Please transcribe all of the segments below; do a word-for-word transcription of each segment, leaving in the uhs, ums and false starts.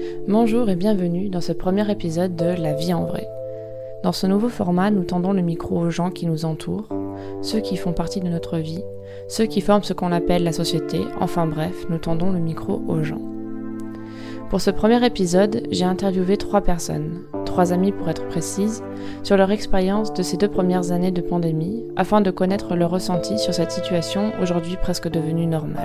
Bonjour et bienvenue dans ce premier épisode de La vie en vrai. Dans ce nouveau format, nous tendons le micro aux gens qui nous entourent, ceux qui font partie de notre vie, ceux qui forment ce qu'on appelle la société, enfin bref, nous tendons le micro aux gens. Pour ce premier épisode, j'ai interviewé trois personnes, trois amies pour être précise, sur leur expérience de ces deux premières années de pandémie, afin de connaître leur ressenti sur cette situation aujourd'hui presque devenue normale.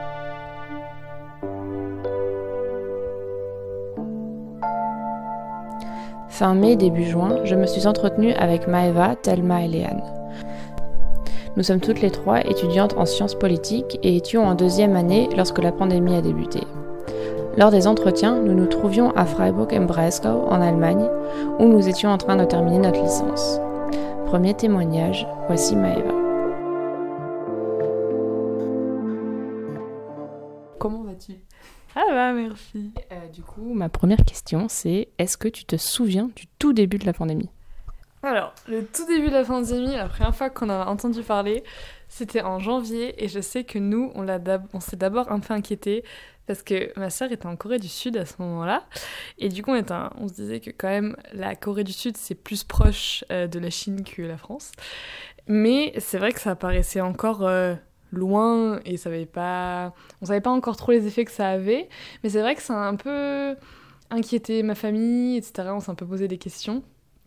Fin mai, début juin, je me suis entretenue avec Maëva, Thelma et Léane. Nous sommes toutes les trois étudiantes en sciences politiques et étions en deuxième année lorsque la pandémie a débuté. Lors des entretiens, nous nous trouvions à Freiburg im Breisgau, en Allemagne, où nous étions en train de terminer notre licence. Premier témoignage, voici Maëva. Comment vas-tu ? Ah bah merci. Euh, du coup, ma première question, c'est est-ce que tu te souviens du tout début de la pandémie ? Alors, le tout début de la pandémie, la première fois qu'on en a entendu parler, c'était en janvier, et je sais que nous, on, l'a d'ab- on s'est d'abord un peu inquiétés, parce que ma sœur était en Corée du Sud à ce moment-là, et du coup on, était un- on se disait que quand même la Corée du Sud c'est plus proche euh, de la Chine que la France, mais c'est vrai que ça paraissait encore euh, loin, et ça avait pas... on savait pas encore trop les effets que ça avait, mais c'est vrai que ça a un peu inquiété ma famille, et cetera. On s'est un peu posé des questions.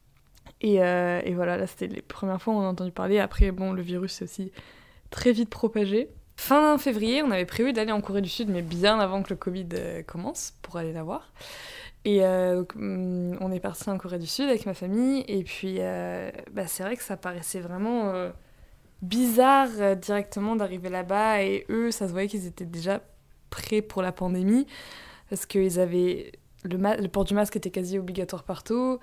Et, euh, et voilà, là c'était les premières fois où on a entendu parler. Après, bon, le virus s'est aussi très vite propagé. Fin février, on avait prévu d'aller en Corée du Sud, mais bien avant que le Covid euh, commence, pour aller la voir. Et euh, donc, on est parti en Corée du Sud avec ma famille, et puis euh, bah, c'est vrai que ça paraissait vraiment euh, bizarre euh, directement d'arriver là-bas, et eux, ça se voyait qu'ils étaient déjà prêts pour la pandémie, parce qu'ils avaient... Le, ma- le port du masque était quasi obligatoire partout,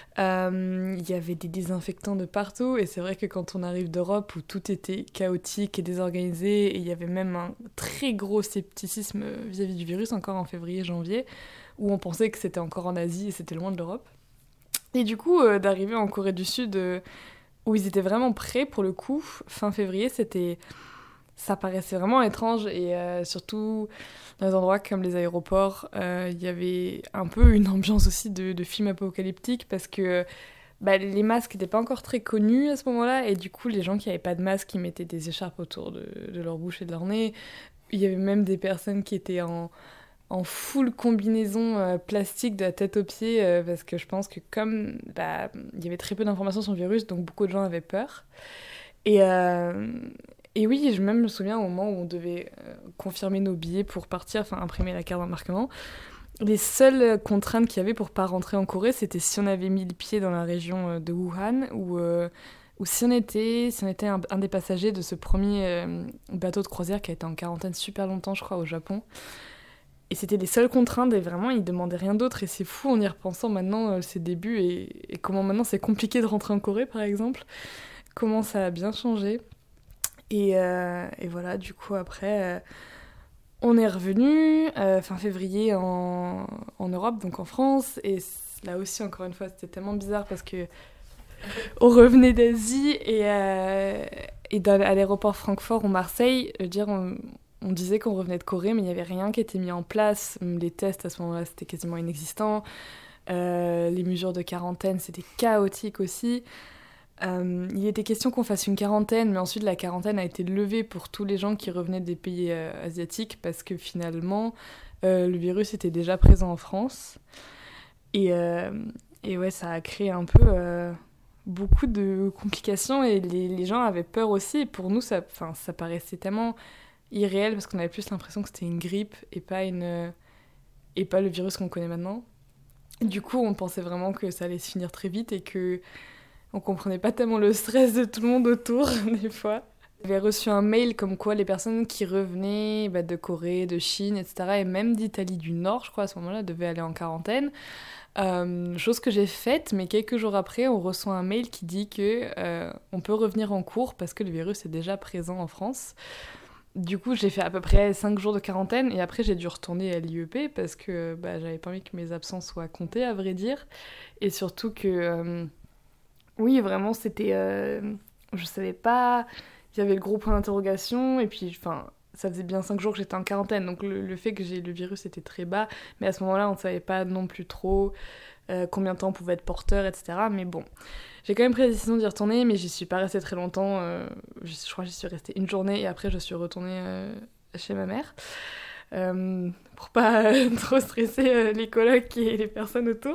euh, il y avait des désinfectants de partout, et c'est vrai que quand on arrive d'Europe où tout était chaotique et désorganisé, et il y avait même un très gros scepticisme vis-à-vis du virus, encore en février-janvier, où on pensait que c'était encore en Asie et c'était loin de l'Europe. Et du coup, euh, d'arriver en Corée du Sud, euh, où ils étaient vraiment prêts pour le coup, fin février, c'était... ça paraissait vraiment étrange, et euh, surtout dans des endroits comme les aéroports, il euh, y avait un peu une ambiance aussi de, de film apocalyptique, parce que bah, les masques n'étaient pas encore très connus à ce moment-là, et du coup les gens qui n'avaient pas de masque, ils mettaient des écharpes autour de, de leur bouche et de leur nez. Il y avait même des personnes qui étaient en, en full combinaison euh, plastique de la tête aux pieds, euh, parce que je pense que comme bah, il y avait très peu d'informations sur le virus, donc beaucoup de gens avaient peur. Et... Euh, Et oui, je même me souviens au moment où on devait euh, confirmer nos billets pour partir, enfin imprimer la carte d'embarquement. Les seules contraintes qu'il y avait pour pas rentrer en Corée, c'était si on avait mis le pied dans la région de Wuhan, ou, euh, ou si on était, si on était un, un des passagers de ce premier euh, bateau de croisière qui a été en quarantaine super longtemps, je crois, au Japon. Et c'était les seules contraintes, et vraiment, ils demandaient rien d'autre. Et c'est fou en y repensant maintenant, euh, ces débuts, et, et comment maintenant c'est compliqué de rentrer en Corée, par exemple. Comment ça a bien changé. Et, euh, et voilà, du coup, après, euh, on est revenu euh, fin février en, en Europe, donc en France. Et là aussi, encore une fois, c'était tellement bizarre parce que on revenait d'Asie, et, euh, et dans, à l'aéroport Francfort ou Marseille, je veux dire, on, on disait qu'on revenait de Corée, mais il n'y avait rien qui était mis en place. Les tests, à ce moment-là, c'était quasiment inexistant. Euh, les mesures de quarantaine, c'était chaotique aussi. Euh, il était question qu'on fasse une quarantaine, mais ensuite la quarantaine a été levée pour tous les gens qui revenaient des pays euh, asiatiques, parce que finalement euh, le virus était déjà présent en France, et, euh, et ouais, ça a créé un peu euh, beaucoup de complications, et les, les gens avaient peur aussi, et pour nous ça, ça paraissait tellement irréel, parce qu'on avait plus l'impression que c'était une grippe et pas, une, et pas le virus qu'on connaît maintenant. Du coup on pensait vraiment que ça allait se finir très vite, et que on comprenait pas tellement le stress de tout le monde autour, des fois. J'avais reçu un mail comme quoi les personnes qui revenaient bah, de Corée, de Chine, et cetera, et même d'Italie du Nord, je crois, à ce moment-là, devaient aller en quarantaine. Euh, chose que j'ai faite, mais quelques jours après, on reçoit un mail qui dit que euh, on peut revenir en cours parce que le virus est déjà présent en France. Du coup, j'ai fait à peu près cinq jours de quarantaine, et après, j'ai dû retourner à l'I E P parce que bah, j'avais pas envie que mes absences soient comptées, à vrai dire. Et surtout que... Euh, Oui, vraiment, c'était... Euh, je savais pas... Il y avait le gros point d'interrogation, et puis, enfin, ça faisait bien cinq jours que j'étais en quarantaine, donc le, le fait que j'ai le virus était très bas, mais à ce moment-là, on ne savait pas non plus trop euh, combien de temps on pouvait être porteur, et cetera. Mais bon, j'ai quand même pris la décision d'y retourner, mais j'y suis pas restée très longtemps. Euh, je, je crois que j'y suis restée une journée, et après, je suis retournée euh, chez ma mère, euh, pour pas euh, trop stresser euh, les colocs et les personnes autour.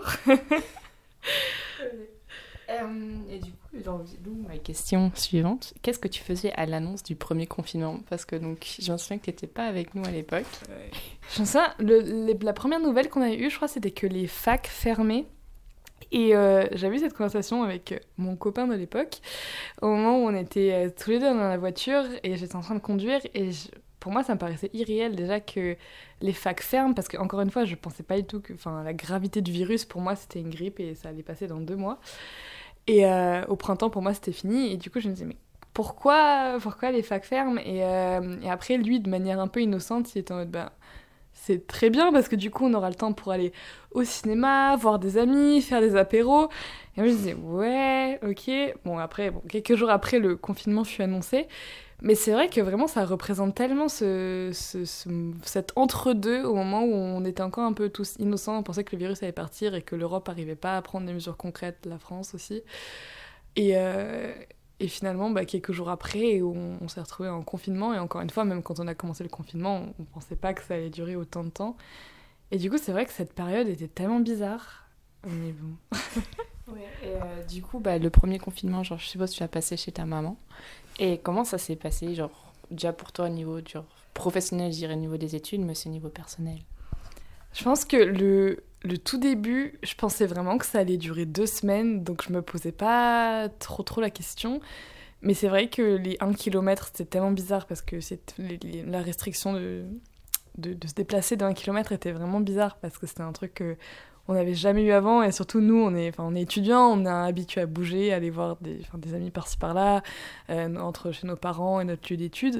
Euh, et du coup, j'ai envie d'où ma question suivante. Qu'est-ce que tu faisais à l'annonce du premier confinement ? Parce que donc, je me souviens que tu n'étais pas avec nous à l'époque. Ouais. Je me souviens, le, les, la première nouvelle qu'on a eue, je crois, c'était que les facs fermaient. Et euh, j'avais eu cette conversation avec mon copain de l'époque, au moment où on était euh, tous les deux dans la voiture, et j'étais en train de conduire, et je, pour moi, ça me paraissait irréel déjà que les facs ferment, parce qu'encore une fois, je pensais pas du tout que la gravité du virus, pour moi, c'était une grippe, et ça allait passer dans deux mois. Et euh, au printemps, pour moi, c'était fini. Et du coup, je me disais, mais pourquoi, pourquoi les facs ferment et, euh, et après, lui, de manière un peu innocente, il était en mode, ben, c'est très bien parce que du coup, on aura le temps pour aller au cinéma, voir des amis, faire des apéros. Et moi, je disais, ouais, ok. Bon, après, bon, quelques jours après, le confinement fut annoncé. Mais c'est vrai que vraiment, ça représente tellement ce, ce, ce, cet entre-deux au moment où on était encore un peu tous innocents, on pensait que le virus allait partir et que l'Europe n'arrivait pas à prendre des mesures concrètes, la France aussi. Et, euh, et finalement, bah, quelques jours après, on, on s'est retrouvés en confinement. Et encore une fois, même quand on a commencé le confinement, on ne pensait pas que ça allait durer autant de temps. Et du coup, c'est vrai que cette période était tellement bizarre. Mais bon... Ouais, et euh, du coup, bah, le premier confinement, genre, je suppose que tu l'as passé chez ta maman. Et comment ça s'est passé, genre, déjà pour toi au niveau genre, professionnel, je dirais, au niveau des études, mais aussi au niveau personnel? Je pense que le, le tout début, je pensais vraiment que ça allait durer deux semaines, donc je me posais pas trop trop la question. Mais c'est vrai que les un kilomètre, c'était tellement bizarre parce que c'est, les, les, la restriction de, de, de se déplacer d'un kilomètre était vraiment bizarre parce que c'était un truc que on n'avait jamais eu avant, et surtout nous, on est, on est étudiants, on est habitués à bouger, à aller voir des, des amis par-ci par-là, euh, entre chez nos parents et notre lieu d'études.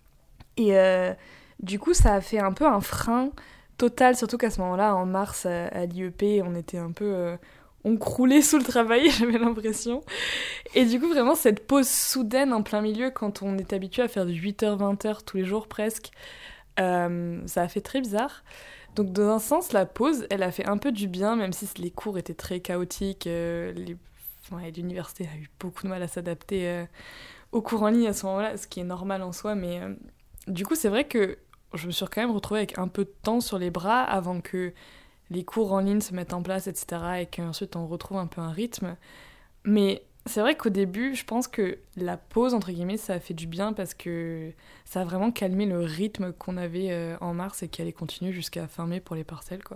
Et euh, du coup, ça a fait un peu un frein total, surtout qu'à ce moment-là, en mars, à, à l'I E P, on était un peu... Euh, on croulait sous le travail, j'avais l'impression. Et du coup, vraiment, cette pause soudaine en plein milieu, quand on est habitué à faire du huit heures vingt heures tous les jours presque, euh, ça a fait très bizarre. Donc dans un sens, la pause, elle a fait un peu du bien, même si les cours étaient très chaotiques. Euh, les... ouais, l'université a eu beaucoup de mal à s'adapter euh, aux cours en ligne à ce moment-là, ce qui est normal en soi. Mais euh, du coup, c'est vrai que je me suis quand même retrouvée avec un peu de temps sur les bras avant que les cours en ligne se mettent en place, et cetera. Et qu'ensuite on retrouve un peu un rythme. Mais c'est vrai qu'au début, je pense que la pause, entre guillemets, ça a fait du bien parce que ça a vraiment calmé le rythme qu'on avait euh, en mars et qui allait continuer jusqu'à fin mai pour les partiels, quoi.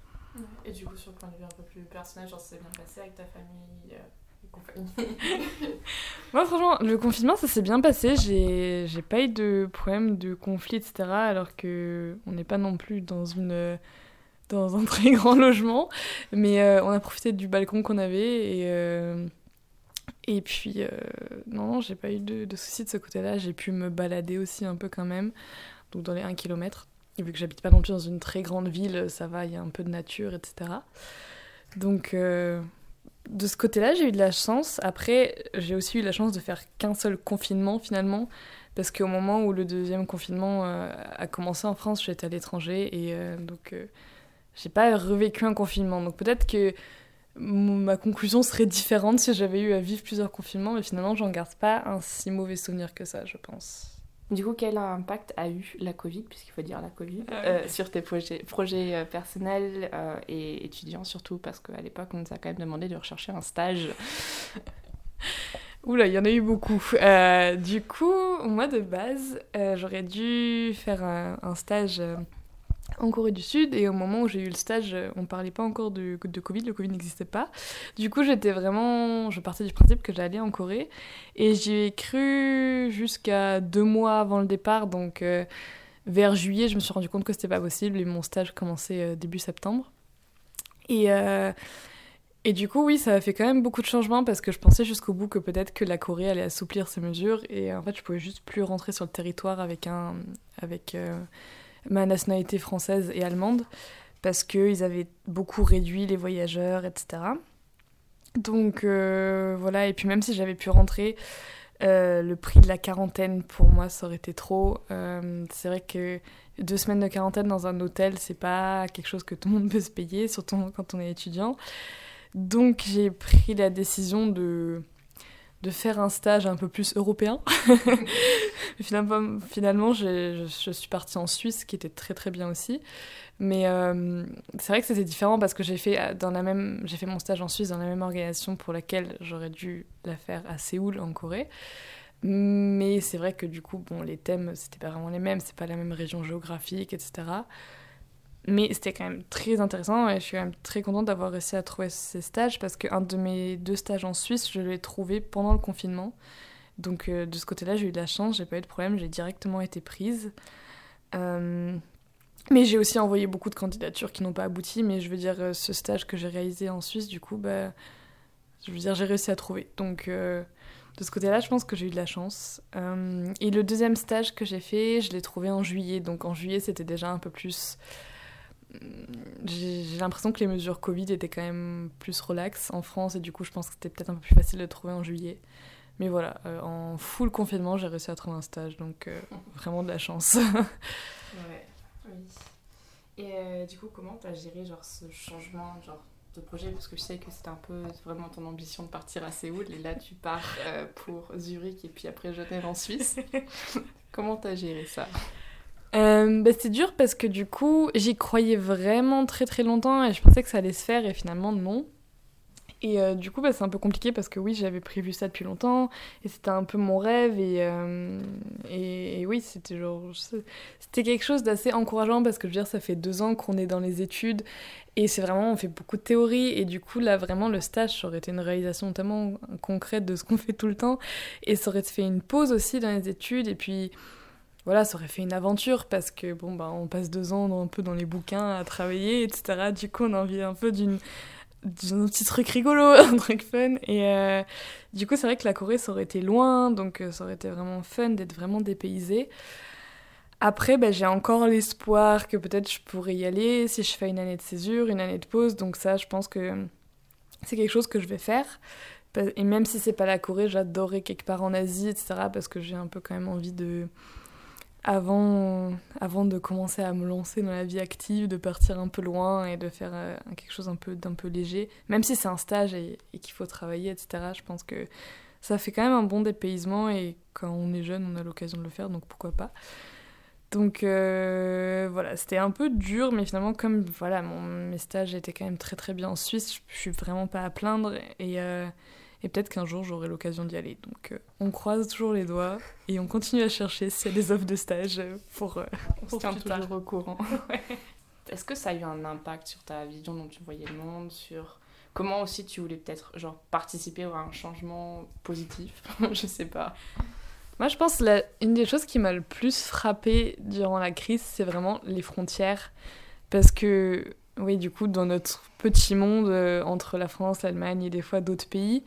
Et du coup, sur le point de vue un peu plus personnel, genre, ça s'est bien passé avec ta famille euh, et compagnie? Moi, franchement, le confinement, ça s'est bien passé. J'ai, j'ai pas eu de problème de conflit, et cetera. Alors qu'on n'est pas non plus dans une... dans un très grand logement. Mais euh, on a profité du balcon qu'on avait et... Euh, Et puis, euh, non, non, j'ai pas eu de, de soucis de ce côté-là. J'ai pu me balader aussi un peu quand même, donc dans les un kilomètre. Et vu que j'habite pas non plus dans une très grande ville, ça va, il y a un peu de nature, et cetera. Donc, euh, de ce côté-là, j'ai eu de la chance. Après, j'ai aussi eu la chance de faire qu'un seul confinement, finalement, parce qu'au moment où le deuxième confinement euh, a commencé en France, j'étais à l'étranger, et euh, donc, euh, j'ai pas revécu un confinement. Donc peut-être que ma conclusion serait différente si j'avais eu à vivre plusieurs confinements, mais finalement, j'en garde pas un si mauvais souvenir que ça, je pense. Du coup, quel impact a eu la Covid, puisqu'il faut dire la Covid, ah, euh, sur tes projets, projets euh, personnels euh, et étudiants, surtout parce qu'à l'époque, on nous a quand même demandé de rechercher un stage. Oula, il y en a eu beaucoup. Euh, du coup, moi, de base, euh, j'aurais dû faire un, un stage... Euh, en Corée du Sud, et au moment où j'ai eu le stage, on parlait pas encore de, de Covid, le Covid n'existait pas. Du coup, j'étais vraiment... Je partais du principe que j'allais en Corée, et j'y ai cru jusqu'à deux mois avant le départ, donc euh, vers juillet, je me suis rendu compte que c'était pas possible, et mon stage commençait euh, début septembre. Et, euh, et du coup, oui, ça a fait quand même beaucoup de changements, parce que je pensais jusqu'au bout que peut-être que la Corée allait assouplir ses mesures, et en fait, je pouvais juste plus rentrer sur le territoire avec un... avec, euh, ma nationalité française et allemande, parce qu'ils avaient beaucoup réduit les voyageurs, et cetera. Donc euh, voilà, et puis même si j'avais pu rentrer, Euh, le prix de la quarantaine, pour moi, ça aurait été trop. Euh, c'est vrai que deux semaines de quarantaine dans un hôtel, c'est pas quelque chose que tout le monde peut se payer, surtout quand on est étudiant. Donc, j'ai pris la décision de, de faire un stage un peu plus européen. finalement, finalement je, je, je suis partie en Suisse, qui était très très bien aussi. Mais euh, c'est vrai que c'était différent parce que j'ai fait, dans la même, j'ai fait mon stage en Suisse dans la même organisation pour laquelle j'aurais dû la faire à Séoul, en Corée. Mais c'est vrai que du coup, bon, les thèmes, c'était pas vraiment les mêmes, c'est pas la même région géographique, et cetera. Mais c'était quand même très intéressant et je suis quand même très contente d'avoir réussi à trouver ces stages parce qu'un de mes deux stages en Suisse, je l'ai trouvé pendant le confinement. Donc euh, de ce côté-là, j'ai eu de la chance, j'ai pas eu de problème, j'ai directement été prise. Euh... Mais j'ai aussi envoyé beaucoup de candidatures qui n'ont pas abouti, mais je veux dire, ce stage que j'ai réalisé en Suisse, du coup, bah, je veux dire, j'ai réussi à trouver. Donc, euh, de ce côté-là, je pense que j'ai eu de la chance. Euh, et le deuxième stage que j'ai fait, je l'ai trouvé en juillet. Donc, en juillet, c'était déjà un peu plus... J'ai, j'ai l'impression que les mesures Covid étaient quand même plus relaxes en France, et du coup, je pense que c'était peut-être un peu plus facile de le trouver en juillet. Mais voilà, euh, en full confinement, j'ai réussi à trouver un stage, donc euh, vraiment de la chance. Ouais. Oui. Et euh, du coup, comment tu as géré genre, ce changement genre, de projet? Parce que je sais que c'était un peu vraiment ton ambition de partir à Séoul, et là tu pars euh, pour Zurich et puis après Genève en Suisse. Comment tu as géré ça? euh, bah, C'était dur parce que du coup, j'y croyais vraiment très très longtemps et je pensais que ça allait se faire et finalement non. Et euh, du coup, bah, c'est un peu compliqué parce que oui, j'avais prévu ça depuis longtemps et c'était un peu mon rêve. Et, euh, et, et oui, c'était genre, c'était quelque chose d'assez encourageant parce que je veux dire, ça fait deux ans qu'on est dans les études et c'est vraiment, on fait beaucoup de théorie. Et du coup, là, vraiment, le stage, ça aurait été une réalisation tellement concrète de ce qu'on fait tout le temps. Et ça aurait fait une pause aussi dans les études. Et puis, voilà, ça aurait fait une aventure parce que, bon, bah, on passe deux ans dans, un peu dans les bouquins à travailler, et cetera. Du coup, on a envie un peu d'une. d'un petit truc rigolo, un truc fun. Et euh, du coup, c'est vrai que la Corée, ça aurait été loin, donc euh, ça aurait été vraiment fun d'être vraiment dépaysée. Après, bah, j'ai encore l'espoir que peut-être je pourrais y aller si je fais une année de césure, une année de pause. Donc ça, je pense que c'est quelque chose que je vais faire. Et même si c'est pas la Corée, j'adorerais quelque part en Asie, et cetera. Parce que j'ai un peu quand même envie de... Avant, avant de commencer à me lancer dans la vie active, de partir un peu loin et de faire euh, quelque chose un peu, d'un peu léger, même si c'est un stage et, et qu'il faut travailler, et cetera, je pense que ça fait quand même un bon dépaysement et quand on est jeune, on a l'occasion de le faire, donc pourquoi pas. Donc euh, voilà, c'était un peu dur, mais finalement, comme voilà, mon, mes stages étaient quand même très très bien en Suisse, je, je suis vraiment pas à plaindre et... Euh, Et peut-être qu'un jour, j'aurai l'occasion d'y aller. Donc, euh, on croise toujours les doigts et on continue à chercher s'il y a des offres de stage pour, euh, on pour se tient plus toujours tard. au courant. Ouais. Est-ce que ça a eu un impact sur ta vision dont tu voyais le monde, sur comment aussi tu voulais peut-être genre, participer à un changement positif? Je sais pas. Moi, je pense que la, une des choses qui m'a le plus frappée durant la crise, c'est vraiment les frontières. Parce que, oui, du coup, dans notre petit monde euh, entre la France, l'Allemagne et des fois d'autres pays,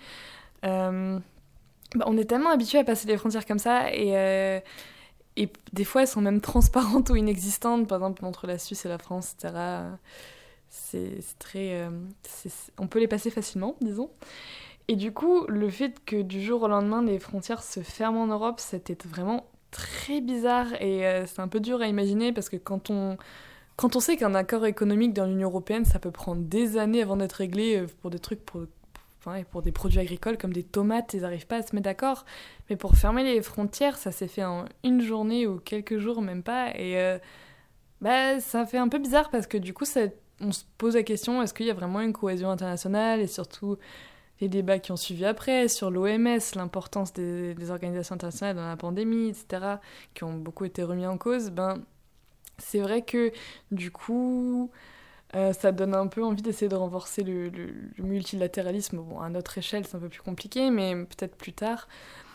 euh, bah, on est tellement habitué à passer les frontières comme ça et, euh, et des fois elles sont même transparentes ou inexistantes, par exemple entre la Suisse et la France, et cetera. C'est, c'est très, euh, c'est, on peut les passer facilement, disons. Et du coup, le fait que du jour au lendemain les frontières se ferment en Europe, c'était vraiment très bizarre et euh, c'est un peu dur à imaginer parce que quand on Quand on sait qu'un accord économique dans l'Union européenne, ça peut prendre des années avant d'être réglé pour des trucs, pour, enfin, pour des produits agricoles comme des tomates, ils n'arrivent pas à se mettre d'accord. Mais pour fermer les frontières, ça s'est fait en une journée ou quelques jours, même pas. Et euh, bah, ça fait un peu bizarre parce que du coup, ça, on se pose la question, est-ce qu'il y a vraiment une cohésion internationale? Et surtout, les débats qui ont suivi après sur l'O M S, l'importance des, des organisations internationales dans la pandémie, et cetera, qui ont beaucoup été remis en cause, ben... C'est vrai que, du coup, euh, ça donne un peu envie d'essayer de renforcer le, le, le multilatéralisme. Bon, à notre échelle, c'est un peu plus compliqué, mais peut-être plus tard.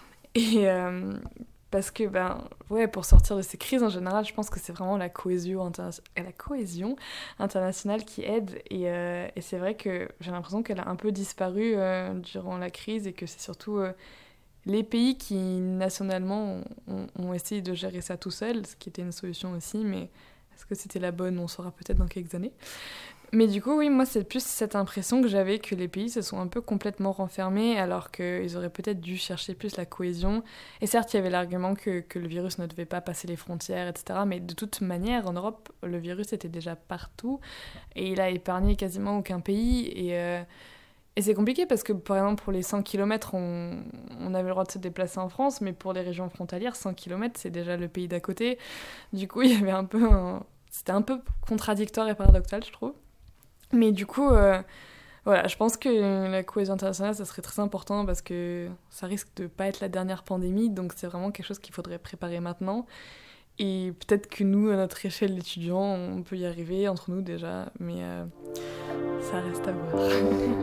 Et euh, parce que, ben, ouais, pour sortir de ces crises, en général, je pense que c'est vraiment la cohésion, interna- la cohésion internationale qui aide. Et, euh, et c'est vrai que j'ai l'impression qu'elle a un peu disparu euh, durant la crise et que c'est surtout... Euh, les pays qui, nationalement, ont, ont essayé de gérer ça tout seuls, ce qui était une solution aussi, mais est-ce que c'était la bonne? On saura peut-être dans quelques années. Mais du coup, oui, moi, c'est plus cette impression que j'avais que les pays se sont un peu complètement renfermés, alors qu'ils auraient peut-être dû chercher plus la cohésion. Et certes, il y avait l'argument que, que le virus ne devait pas passer les frontières, et cetera. Mais de toute manière, en Europe, le virus était déjà partout, et il a épargné quasiment aucun pays. Et, euh, et c'est compliqué parce que, par exemple, pour les cent kilomètres, on, on avait le droit de se déplacer en France, mais pour les régions frontalières, cent kilomètres, c'est déjà le pays d'à côté. Du coup, il y avait un peu un... C'était un peu contradictoire et paradoxal, je trouve. Mais du coup, euh, voilà, je pense que la cohésion internationale, ça serait très important parce que ça risque de pas être la dernière pandémie, donc c'est vraiment quelque chose qu'il faudrait préparer maintenant. Et peut-être que nous, à notre échelle d'étudiants, on peut y arriver entre nous déjà, mais euh, ça reste à voir.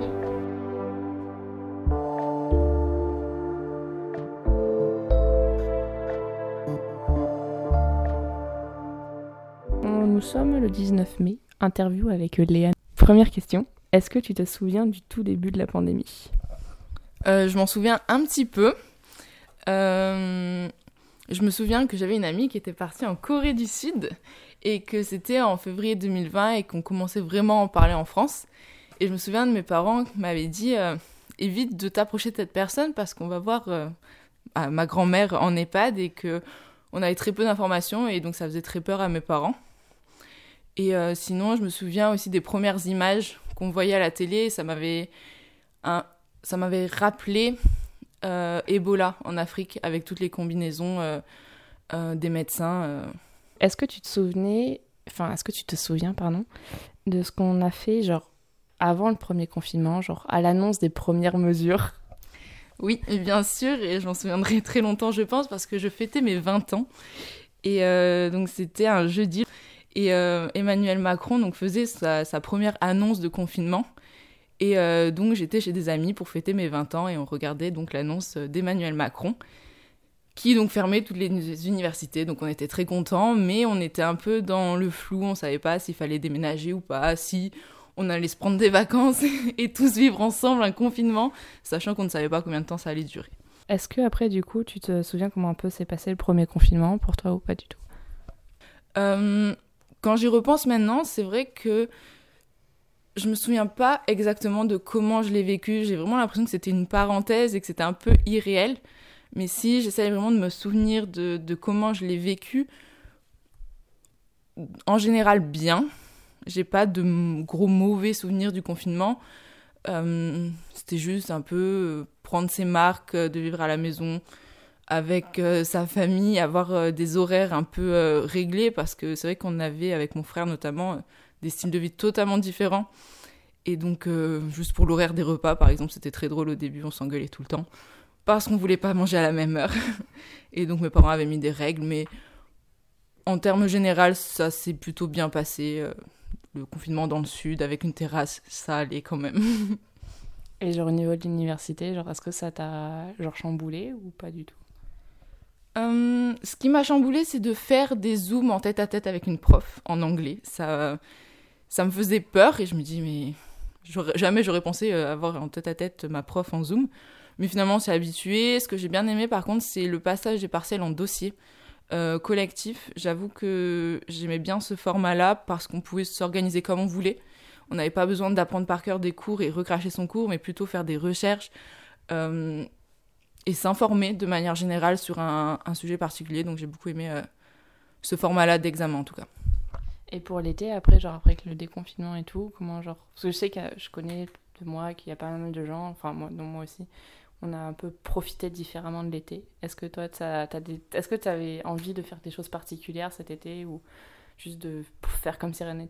Nous sommes le dix-neuf mai, interview avec Léa. Première question, est-ce que tu te souviens du tout début de la pandémie ? euh, Je m'en souviens un petit peu. Euh, je me souviens que j'avais une amie qui était partie en Corée du Sud et que c'était en février deux mille vingt et qu'on commençait vraiment à en parler en France. Et je me souviens de mes parents qui m'avaient dit euh, « évite de t'approcher de cette personne parce qu'on va voir euh, ma grand-mère en EHPAD » et qu'on avait très peu d'informations et donc ça faisait très peur à mes parents. Et euh, sinon, je me souviens aussi des premières images qu'on voyait à la télé. Et ça m'avait, un, ça m'avait rappelé euh, Ebola en Afrique, avec toutes les combinaisons euh, euh, des médecins. Euh. Est-ce que tu te souvenais, enfin, est-ce que tu te souviens, pardon, de ce qu'on a fait, genre, avant le premier confinement, genre, à l'annonce des premières mesures ? Oui, bien sûr, et je m'en souviendrai très longtemps, je pense, parce que je fêtais mes vingt ans. Et euh, donc, c'était un jeudi. Et euh, Emmanuel Macron donc, faisait sa, sa première annonce de confinement. Et euh, donc, j'étais chez des amis pour fêter mes vingt ans et on regardait donc l'annonce d'Emmanuel Macron qui donc fermait toutes les universités. Donc, on était très contents, mais on était un peu dans le flou. On ne savait pas s'il fallait déménager ou pas, si on allait se prendre des vacances et tous vivre ensemble un confinement, sachant qu'on ne savait pas combien de temps ça allait durer. Est-ce que après, du coup, tu te souviens comment un peu s'est passé le premier confinement pour toi ou pas du tout ? euh, Quand j'y repense maintenant, c'est vrai que je me souviens pas exactement de comment je l'ai vécu. J'ai vraiment l'impression que c'était une parenthèse et que c'était un peu irréel. Mais si j'essaie vraiment de me souvenir de, de comment je l'ai vécu, en général bien. J'ai pas de gros mauvais souvenirs du confinement. Euh, c'était juste un peu prendre ses marques, de vivre à la maison avec euh, sa famille, avoir euh, des horaires un peu euh, réglés, parce que c'est vrai qu'on avait, avec mon frère notamment, euh, des styles de vie totalement différents. Et donc, euh, juste pour l'horaire des repas, par exemple, c'était très drôle au début, on s'engueulait tout le temps, parce qu'on voulait pas manger à la même heure. Et donc, mes parents avaient mis des règles, mais en termes généraux, ça s'est plutôt bien passé. Euh, le confinement dans le sud, avec une terrasse, ça allait quand même. Et genre au niveau de l'université, genre est-ce que ça t'a genre chamboulé ou pas du tout ? Euh, ce qui m'a chamboulée, c'est de faire des zooms en tête-à-tête avec une prof en anglais. Ça, ça me faisait peur et je me dis, mais j'aurais, jamais j'aurais pensé avoir en tête-à-tête ma prof en zoom. Mais finalement, on s'est habitué. Ce que j'ai bien aimé, par contre, c'est le passage des partiels en dossier euh, collectif. J'avoue que j'aimais bien ce format-là parce qu'on pouvait s'organiser comme on voulait. On n'avait pas besoin d'apprendre par cœur des cours et recracher son cours, mais plutôt faire des recherches. Euh, et s'informer de manière générale sur un, un sujet particulier. Donc j'ai beaucoup aimé euh, ce format-là d'examen en tout cas. Et pour l'été, après, genre après le déconfinement et tout, comment genre... Parce que je sais que je connais de moi qu'il y a pas mal de gens, enfin moi, dont moi aussi, on a un peu profité différemment de l'été. Est-ce que toi, t'as, t'as des... Est-ce que tu avais envie de faire des choses particulières cet été ou juste de faire comme si rien n'était ?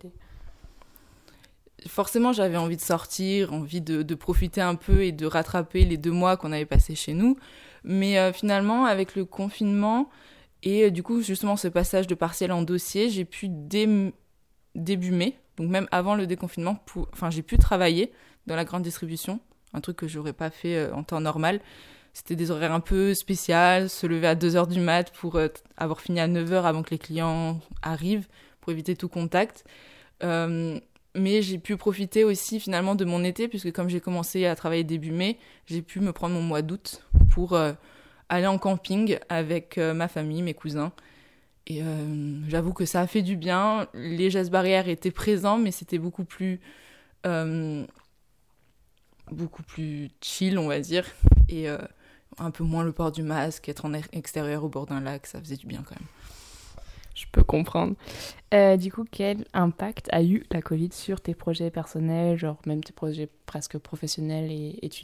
Forcément, j'avais envie de sortir, envie de, de profiter un peu et de rattraper les deux mois qu'on avait passés chez nous. Mais euh, finalement, avec le confinement et euh, du coup, justement, ce passage de partiel en dossier, j'ai pu dé- début mai, donc même avant le déconfinement, pour... enfin, j'ai pu travailler dans la grande distribution, un truc que j'aurais pas fait euh, en temps normal. C'était des horaires un peu spéciaux, se lever à deux heures du mat pour euh, avoir fini à neuf heures avant que les clients arrivent, pour éviter tout contact. Euh, Mais j'ai pu profiter aussi finalement de mon été, puisque comme j'ai commencé à travailler début mai, j'ai pu me prendre mon mois d'août pour euh, aller en camping avec euh, ma famille, mes cousins. Et euh, j'avoue que ça a fait du bien. Les gestes barrières étaient présents, mais c'était beaucoup plus, euh, beaucoup plus chill, on va dire. Et euh, un peu moins le port du masque, être en extérieur au bord d'un lac, ça faisait du bien quand même. Je peux comprendre. Euh, du coup, quel impact a eu la Covid sur tes projets personnels, genre même tes projets presque professionnels et étudiants ?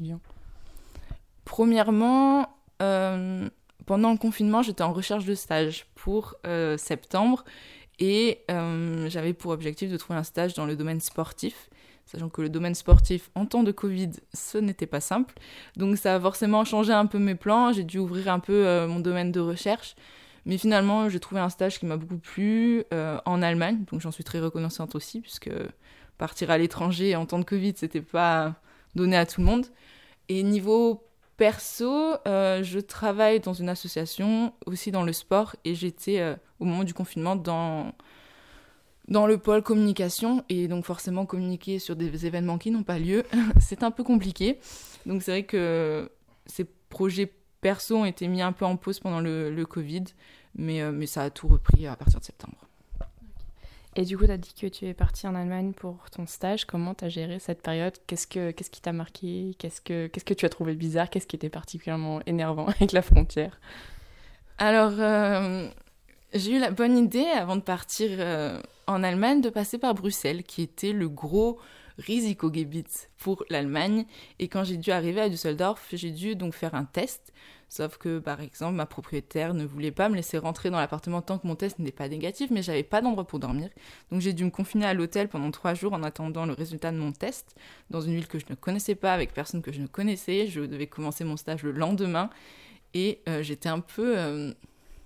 Premièrement, euh, pendant le confinement, j'étais en recherche de stage pour euh, septembre et euh, j'avais pour objectif de trouver un stage dans le domaine sportif, sachant que le domaine sportif, en temps de Covid, ce n'était pas simple. Donc ça a forcément changé un peu mes plans, j'ai dû ouvrir un peu euh, mon domaine de recherche. Mais finalement, j'ai trouvé un stage qui m'a beaucoup plu euh, en Allemagne, donc j'en suis très reconnaissante aussi, puisque partir à l'étranger en temps de Covid, c'était pas donné à tout le monde. Et niveau perso, euh, je travaille dans une association, aussi dans le sport, et j'étais, euh, au moment du confinement, dans, dans le pôle communication, et donc forcément communiquer sur des événements qui n'ont pas lieu, c'est un peu compliqué. Donc c'est vrai que ces projets perso ont été mis un peu en pause pendant le, le Covid, mais, euh, mais ça a tout repris à partir de septembre. Et du coup, tu as dit que tu es partie en Allemagne pour ton stage. Comment tu as géré cette période ? Qu'est-ce que, qu'est-ce qui t'a marqué ? Qu'est-ce que, qu'est-ce que tu as trouvé bizarre ? Qu'est-ce qui était particulièrement énervant avec la frontière ? Alors, euh, j'ai eu la bonne idée, avant de partir euh, en Allemagne, de passer par Bruxelles, qui était le gros Risikogebiet pour l'Allemagne. Et quand j'ai dû arriver à Düsseldorf, j'ai dû donc faire un test. Sauf que, par exemple, ma propriétaire ne voulait pas me laisser rentrer dans l'appartement tant que mon test n'était pas négatif, mais j'avais pas d'endroit pour dormir. Donc j'ai dû me confiner à l'hôtel pendant trois jours en attendant le résultat de mon test, dans une ville que je ne connaissais pas, avec personne que je ne connaissais. Je devais commencer mon stage le lendemain. Et euh, j'étais un peu euh,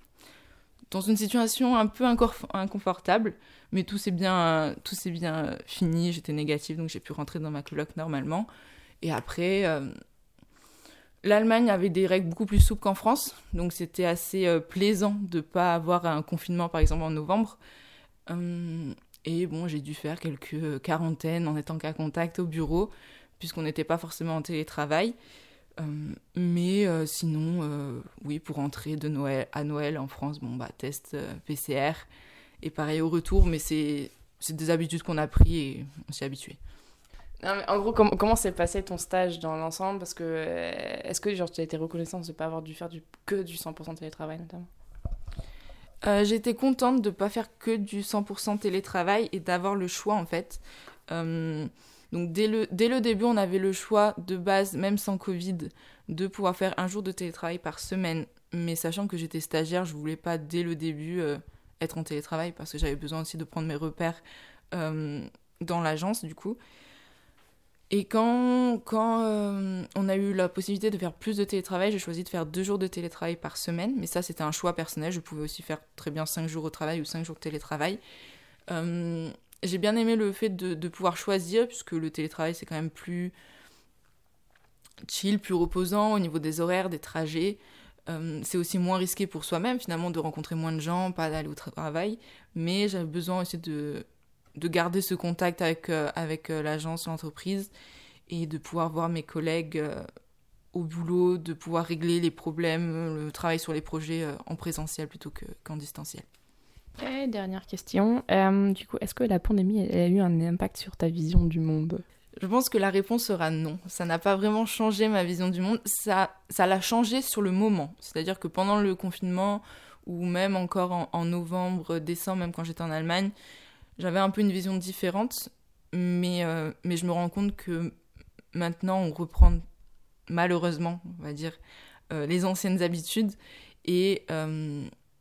dans une situation un peu incor- inconfortable, mais tout s'est bien, euh, tout s'est bien euh, fini. J'étais négative, donc j'ai pu rentrer dans ma coloc normalement. Et après... Euh, L'Allemagne avait des règles beaucoup plus souples qu'en France, donc c'était assez euh, plaisant de ne pas avoir un confinement, par exemple, en novembre. Hum, et bon, j'ai dû faire quelques quarantaines en étant qu'à contact au bureau, puisqu'on n'était pas forcément en télétravail. Hum, mais euh, sinon, euh, oui, pour rentrer de Noël à Noël en France, bon, bah, test euh, P C R, et pareil au retour, mais c'est, c'est des habitudes qu'on a prises et on s'y est habitué. Non, mais en gros, com- comment s'est passé ton stage dans l'ensemble ? Parce que, euh, est-ce que genre, tu as été reconnaissante de ne pas avoir dû faire du, que du cent pour cent télétravail, notamment ? euh, J'étais contente de ne pas faire que du cent pour cent télétravail et d'avoir le choix, en fait. Euh, donc, dès le, dès le début, on avait le choix de base, même sans Covid, de pouvoir faire un jour de télétravail par semaine. Mais sachant que j'étais stagiaire, je ne voulais pas, dès le début, euh, être en télétravail parce que j'avais besoin aussi de prendre mes repères euh, dans l'agence, du coup. Et quand, quand euh, on a eu la possibilité de faire plus de télétravail, j'ai choisi de faire deux jours de télétravail par semaine. Mais ça, c'était un choix personnel. Je pouvais aussi faire très bien cinq jours au travail ou cinq jours de télétravail. Euh, j'ai bien aimé le fait de, de pouvoir choisir, puisque le télétravail, c'est quand même plus chill, plus reposant au niveau des horaires, des trajets. Euh, c'est aussi moins risqué pour soi-même, finalement, de rencontrer moins de gens, pas d'aller au tra- travail. Mais j'avais besoin aussi de... de garder ce contact avec, euh, avec euh, l'agence, l'entreprise, et de pouvoir voir mes collègues euh, au boulot, de pouvoir régler les problèmes, le travail sur les projets euh, en présentiel plutôt que, qu'en distanciel. Et dernière question, euh, du coup, est-ce que la pandémie elle a eu un impact sur ta vision du monde ? Je pense que la réponse sera non. Ça n'a pas vraiment changé ma vision du monde. Ça, ça l'a changé sur le moment. C'est-à-dire que pendant le confinement, ou même encore en, en novembre, décembre, même quand j'étais en Allemagne, j'avais un peu une vision différente, mais, euh, mais je me rends compte que maintenant, on reprend malheureusement, on va dire, euh, les anciennes habitudes. Et euh,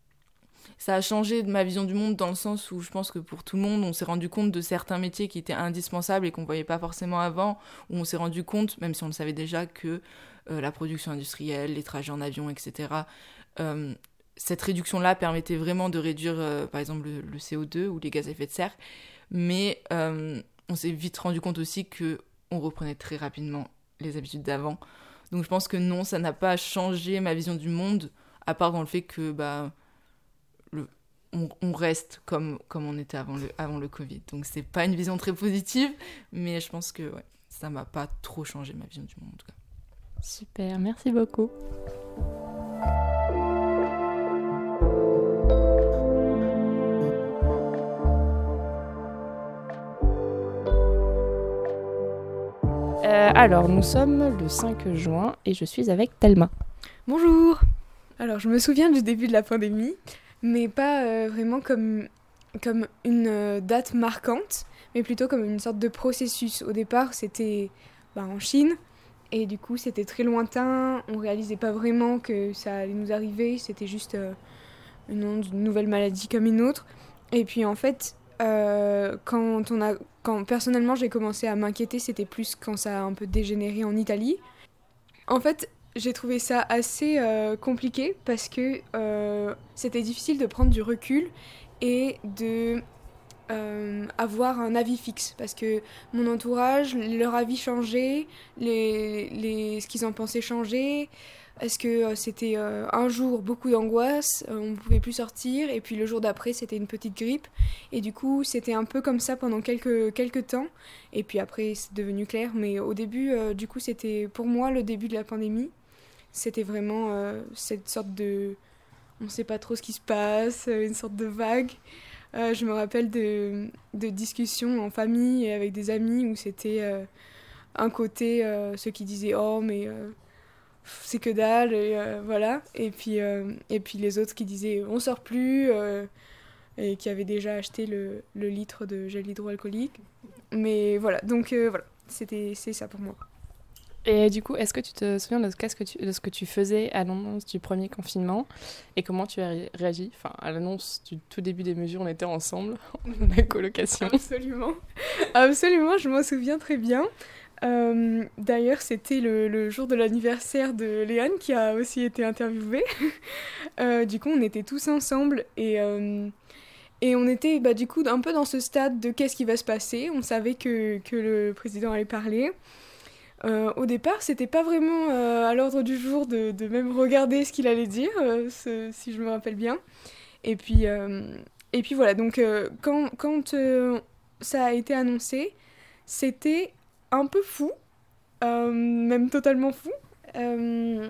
ça a changé ma vision du monde dans le sens où je pense que pour tout le monde, on s'est rendu compte de certains métiers qui étaient indispensables et qu'on ne voyait pas forcément avant, où on s'est rendu compte, même si on le savait déjà, que euh, la production industrielle, les trajets en avion, et cetera, euh, cette réduction-là permettait vraiment de réduire, euh, par exemple, le, le C O deux ou les gaz à effet de serre. Mais euh, on s'est vite rendu compte aussi qu'on reprenait très rapidement les habitudes d'avant. Donc je pense que non, ça n'a pas changé ma vision du monde, à part dans le fait que bah, le, on, on reste comme, comme on était avant le, avant le Covid. Donc c'est pas une vision très positive, mais je pense que ouais, ça m'a pas trop changé ma vision du monde en tout cas. Super, merci beaucoup. Euh, alors, nous sommes le cinq juin et je suis avec Thelma. Bonjour. Alors, je me souviens du début de la pandémie, mais pas euh, vraiment comme, comme une euh, date marquante, mais plutôt comme une sorte de processus. Au départ, c'était bah, en Chine, et du coup, c'était très lointain. On réalisait pas vraiment que ça allait nous arriver. C'était juste euh, une, une nouvelle maladie comme une autre. Et puis, en fait, euh, quand on a, quand personnellement j'ai commencé à m'inquiéter, c'était plus quand ça a un peu dégénéré en Italie. En fait, j'ai trouvé ça assez euh, compliqué parce que euh, c'était difficile de prendre du recul et de euh, avoir un avis fixe. Parce que mon entourage, leur avis changeait, les, les, ce qu'ils en pensaient changeait. Est-ce que euh, c'était euh, un jour beaucoup d'angoisse, euh, on ne pouvait plus sortir, et puis le jour d'après c'était une petite grippe. Et du coup, c'était un peu comme ça pendant quelques, quelques temps. Et puis après, c'est devenu clair. Mais au début, euh, du coup, c'était pour moi le début de la pandémie. C'était vraiment euh, cette sorte de... On ne sait pas trop ce qui se passe, une sorte de vague. Euh, je me rappelle de, de discussions en famille et avec des amis où c'était euh, un côté, euh, ceux qui disaient « Oh, mais euh, c'est que dalle », et euh, voilà. Et puis, euh, et puis les autres qui disaient « On sort plus euh, », et qui avaient déjà acheté le, le litre de gel hydroalcoolique. Mais voilà, donc euh, voilà, c'était, c'est ça pour moi. Et du coup, est-ce que tu te souviens de ce que tu, de ce que tu faisais à l'annonce du premier confinement et comment tu as réagi ? Enfin, à l'annonce du tout début des mesures, on était ensemble, en la colocation. Absolument. Absolument, je m'en souviens très bien. Euh, d'ailleurs, c'était le, le jour de l'anniversaire de Léane qui a aussi été interviewée. euh, du coup, on était tous ensemble et, euh, et on était bah, du coup un peu dans ce stade de qu'est-ce qui va se passer. On savait que, que le président allait parler. Euh, au départ, c'était pas vraiment euh, à l'ordre du jour de, de même regarder ce qu'il allait dire, euh, ce, si je me rappelle bien. Et puis, euh, et puis voilà, donc euh, quand, quand euh, ça a été annoncé, c'était un peu fou, euh, même totalement fou. Euh,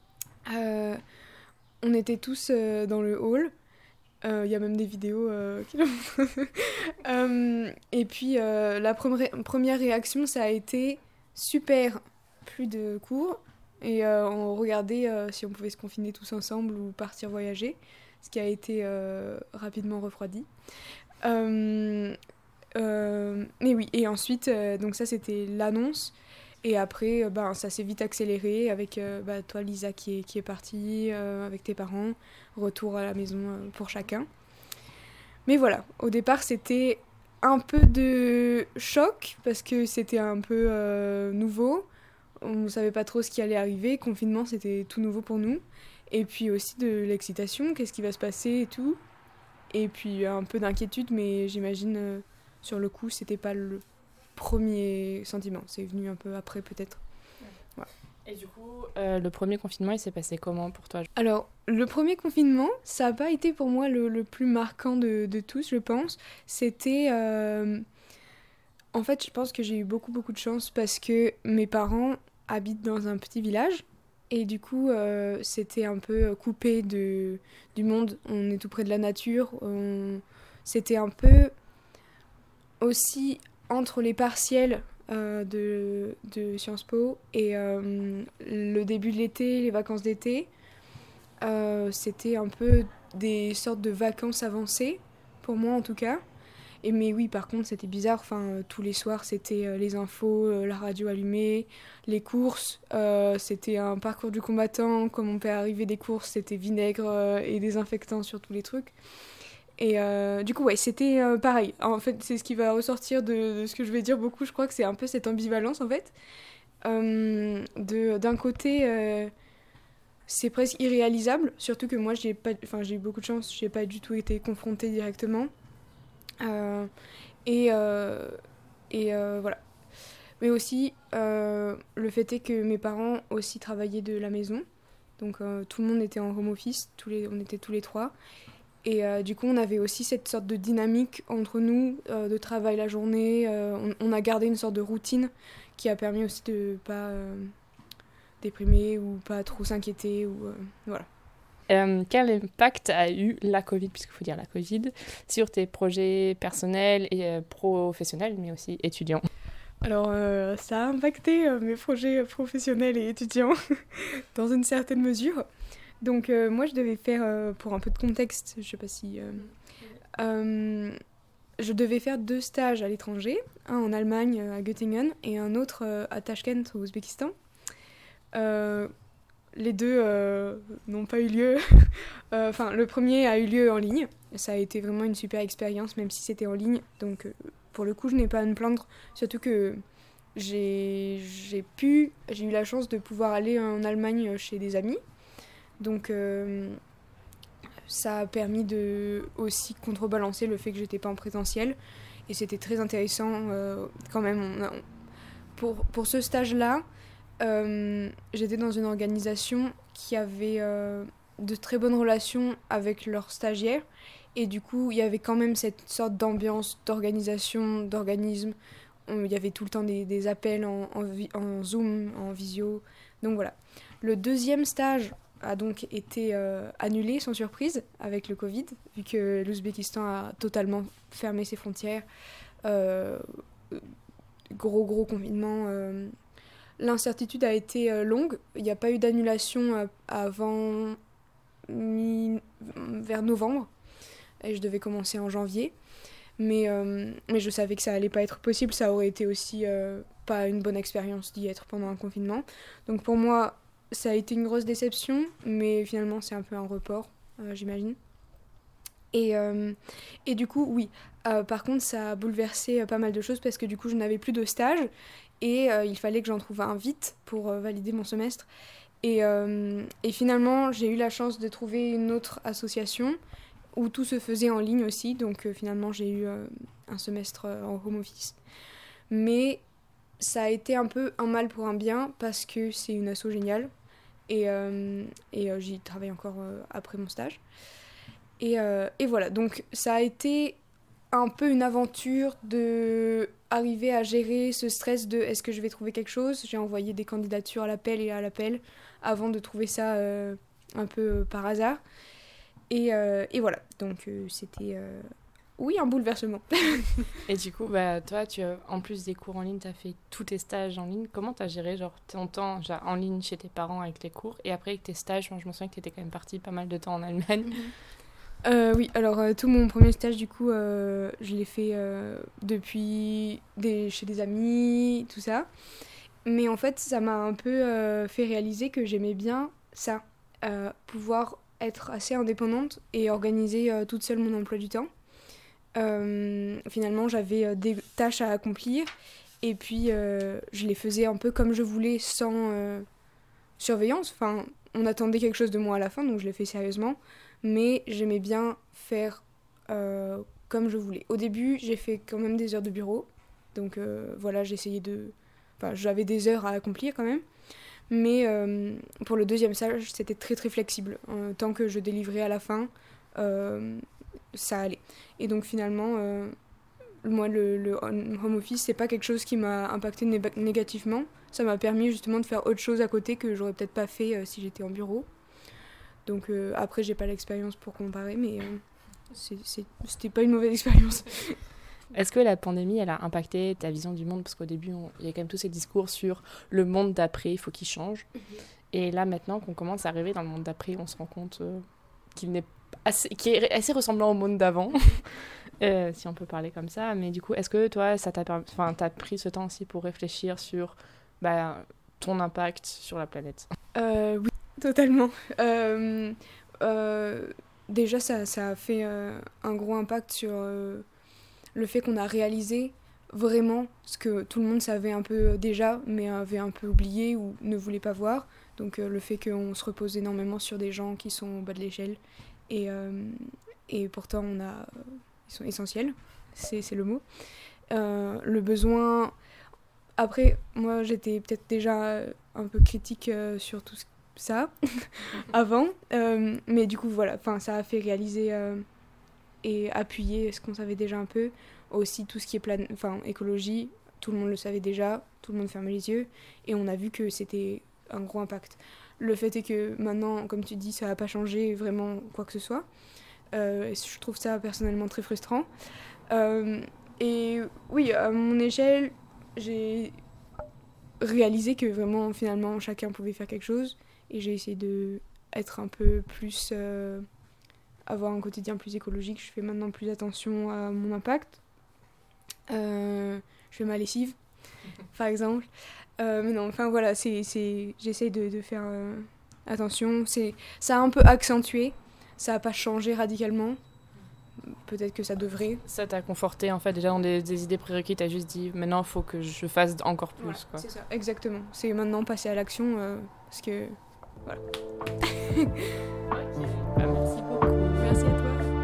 euh, on était tous euh, dans le hall. Il euh, y a même des vidéos euh, qui le montrent. euh, et puis euh, la première, première réaction, ça a été super, plus de cours. Et euh, on regardait euh, si on pouvait se confiner tous ensemble ou partir voyager, ce qui a été euh, rapidement refroidi. Euh, euh, mais oui, et ensuite, euh, donc ça c'était l'annonce. Et après, euh, ben, ça s'est vite accéléré avec euh, bah, toi, Lisa, qui est, qui est partie euh, avec tes parents. Retour à la maison euh, pour chacun. Mais voilà, au départ, c'était un peu de choc parce que c'était un peu euh, nouveau. On ne savait pas trop ce qui allait arriver. Confinement, c'était tout nouveau pour nous. Et puis aussi de l'excitation, qu'est-ce qui va se passer et tout. Et puis un peu d'inquiétude, mais j'imagine, euh, sur le coup, c'était pas le premier sentiment. C'est venu un peu après, peut-être. Voilà. Et du coup, euh, le premier confinement, il s'est passé comment pour toi ? Alors, le premier confinement, ça n'a pas été pour moi le, le plus marquant de, de tous, je pense. C'était... Euh... En fait, je pense que j'ai eu beaucoup, beaucoup de chance parce que mes parents habitent dans un petit village. Et du coup, euh, c'était un peu coupé de, du monde. On est tout près de la nature. On... C'était un peu aussi entre les partiels euh, de, de Sciences Po et euh, le début de l'été, les vacances d'été. Euh, c'était un peu des sortes de vacances avancées, pour moi en tout cas. Et mais oui, par contre, c'était bizarre. Enfin, euh, tous les soirs, c'était euh, les infos, euh, la radio allumée, les courses. Euh, c'était un parcours du combattant. Quand mon père arrivait des courses, c'était vinaigre euh, et désinfectant sur tous les trucs. Et euh, du coup, ouais, c'était euh, pareil. En fait, c'est ce qui va ressortir de, de ce que je vais dire beaucoup. Je crois que c'est un peu cette ambivalence, en fait. Euh, de, d'un côté, euh, c'est presque irréalisable. Surtout que moi, j'ai, pas, enfin, j'ai eu beaucoup de chance. Je n'ai pas du tout été confrontée directement. Euh, et euh, et euh, voilà. Mais aussi, euh, le fait est que mes parents aussi travaillaient de la maison. Donc, euh, tout le monde était en home office. Tous les, on était tous les trois. Et euh, du coup, on avait aussi cette sorte de dynamique entre nous, euh, de travail la journée. Euh, on, on a gardé une sorte de routine qui a permis aussi de ne pas euh, déprimer ou pas trop s'inquiéter. Ou, euh, voilà. Euh, quel impact a eu la Covid, puisqu'il faut dire la Covid, sur tes projets personnels et euh, professionnels, mais aussi étudiants ? Alors, euh, ça a impacté euh, mes projets professionnels et étudiants dans une certaine mesure. Donc, euh, moi, je devais faire, euh, pour un peu de contexte, je sais pas si... Euh, euh, je devais faire deux stages à l'étranger, un en Allemagne, à Göttingen, et un autre euh, à Tachkent, au Ouzbékistan. Euh, les deux euh, n'ont pas eu lieu. Enfin, euh, le premier a eu lieu en ligne. Ça a été vraiment une super expérience, même si c'était en ligne. Donc, euh, pour le coup, je n'ai pas à me plaindre. Surtout que j'ai, j'ai pu, j'ai eu la chance de pouvoir aller en Allemagne chez des amis. Donc, euh, ça a permis de aussi contrebalancer le fait que j'étais pas en présentiel. Et c'était très intéressant euh, quand même. On a, on, pour, pour ce stage-là, euh, j'étais dans une organisation qui avait euh, de très bonnes relations avec leurs stagiaires. Et du coup, il y avait quand même cette sorte d'ambiance, d'organisation, d'organisme. Il y avait tout le temps des, des appels en, en, en Zoom, en visio. Donc voilà. Le deuxième stage a donc été euh, annulé sans surprise avec le Covid, vu que l'Ouzbékistan a totalement fermé ses frontières. Euh, gros, gros confinement. Euh, l'incertitude a été euh, longue. Il n'y a pas eu d'annulation euh, avant mi- vers novembre. Et je devais commencer en janvier. Mais, euh, mais je savais que ça allait pas être possible. Ça aurait été aussi euh, pas une bonne expérience d'y être pendant un confinement. Donc pour moi, ça a été une grosse déception. Mais finalement, c'est un peu un report, euh, j'imagine. Et, euh, et du coup, oui. Euh, par contre, ça a bouleversé euh, pas mal de choses parce que du coup, je n'avais plus de stage. Et euh, il fallait que j'en trouve un vite pour euh, valider mon semestre. Et, euh, et finalement, j'ai eu la chance de trouver une autre association où tout se faisait en ligne aussi, donc euh, finalement j'ai eu euh, un semestre euh, en home office. Mais ça a été un peu un mal pour un bien, parce que c'est une asso géniale, et, euh, et euh, j'y travaille encore euh, après mon stage. Et, euh, et voilà, donc ça a été un peu une aventure de arriver à gérer ce stress de est-ce que je vais trouver quelque chose. J'ai envoyé des candidatures à l'appel et à l'appel, avant de trouver ça euh, un peu par hasard. Et, euh, et voilà, donc euh, c'était, euh, oui, un bouleversement. Et du coup, bah, toi, tu as, en plus des cours en ligne, tu as fait tous tes stages en ligne. Comment tu as géré genre, ton temps genre, en ligne chez tes parents avec les cours et après avec tes stages? Moi, je me souviens que tu étais quand même partie pas mal de temps en Allemagne. Mm-hmm. euh, Oui, alors euh, tout mon premier stage, du coup, euh, je l'ai fait euh, depuis des, chez des amis, tout ça. Mais en fait, ça m'a un peu euh, fait réaliser que j'aimais bien ça, euh, pouvoir être assez indépendante et organiser euh, toute seule mon emploi du temps. Euh, finalement, j'avais euh, des tâches à accomplir et puis euh, je les faisais un peu comme je voulais, sans euh, surveillance. Enfin, on attendait quelque chose de moi à la fin, donc je l'ai fait sérieusement. Mais j'aimais bien faire euh, comme je voulais. Au début, j'ai fait quand même des heures de bureau. Donc euh, voilà, j'essayais de... Enfin, j'avais des heures à accomplir quand même. Mais euh, pour le deuxième stage, c'était très très flexible. Euh, tant que je délivrais à la fin, euh, ça allait. Et donc finalement, euh, moi, le, le home office, c'est pas quelque chose qui m'a impacté né- négativement. Ça m'a permis justement de faire autre chose à côté que j'aurais peut-être pas fait euh, si j'étais en bureau. Donc euh, après, j'ai pas l'expérience pour comparer, mais euh, c'est, c'est, c'était pas une mauvaise expérience. Est-ce que la pandémie, elle a impacté ta vision du monde? Parce qu'au début, on... il y a quand même tous ces discours sur le monde d'après, il faut qu'il change. Mm-hmm. Et là, maintenant qu'on commence à arriver dans le monde d'après, on se rend compte euh, qu'il n'est assez... qu'il est assez ressemblant au monde d'avant, euh, si on peut parler comme ça. Mais du coup, est-ce que toi, ça t'a, permis... enfin, t'as pris ce temps aussi pour réfléchir sur bah, ton impact sur la planète? euh, Oui, totalement. Euh, euh, déjà, ça, ça a fait euh, un gros impact sur... Euh, le fait qu'on a réalisé vraiment ce que tout le monde savait un peu déjà, mais avait un peu oublié ou ne voulait pas voir. Donc euh, le fait qu'on se repose énormément sur des gens qui sont au bas de l'échelle. Et, euh, et pourtant, on a, ils sont essentiels, c'est, c'est le mot. Euh, le besoin... Après, moi, j'étais peut-être déjà un peu critique euh, sur tout ça avant. Euh, mais du coup, voilà, ça a fait réaliser... Euh, et appuyer ce qu'on savait déjà un peu. Aussi tout ce qui est plan... enfin, écologie, tout le monde le savait déjà, tout le monde fermait les yeux, et on a vu que c'était un gros impact. Le fait est que maintenant, comme tu dis, ça n'a pas changé vraiment quoi que ce soit. Euh, je trouve ça personnellement très frustrant. Euh, et oui, à mon échelle, j'ai réalisé que vraiment, finalement, chacun pouvait faire quelque chose. Et j'ai essayé d'être un peu plus... Euh, avoir un quotidien plus écologique. Je fais maintenant plus attention à mon impact. Euh, je fais ma lessive, par exemple. Euh, mais non, enfin voilà, c'est, c'est, j'essaie de, de faire euh, attention. C'est, ça a un peu accentué. Ça n'a pas changé radicalement. Peut-être que ça devrait. Ça t'a conforté en fait déjà dans des, des idées prérequis, t'as juste dit maintenant il faut que je fasse encore plus. Ouais, quoi. C'est ça, exactement. C'est maintenant passer à l'action euh, parce que voilà. Bah, merci beaucoup. Merci à toi.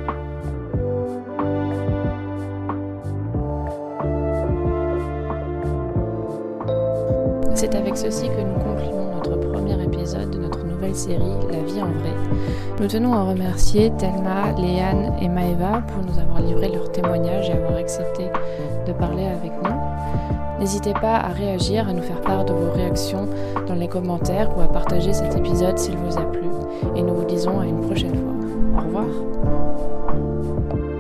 C'est avec ceci que nous concluons notre premier épisode de notre nouvelle série La vie en vrai. Nous tenons à remercier Thelma, Léane et Maëva pour nous avoir livré leurs témoignages et avoir accepté de parler avec nous. N'hésitez pas à réagir, à nous faire part de vos réactions dans les commentaires ou à partager cet épisode s'il vous a plu. Et nous vous disons à une prochaine fois. Au revoir.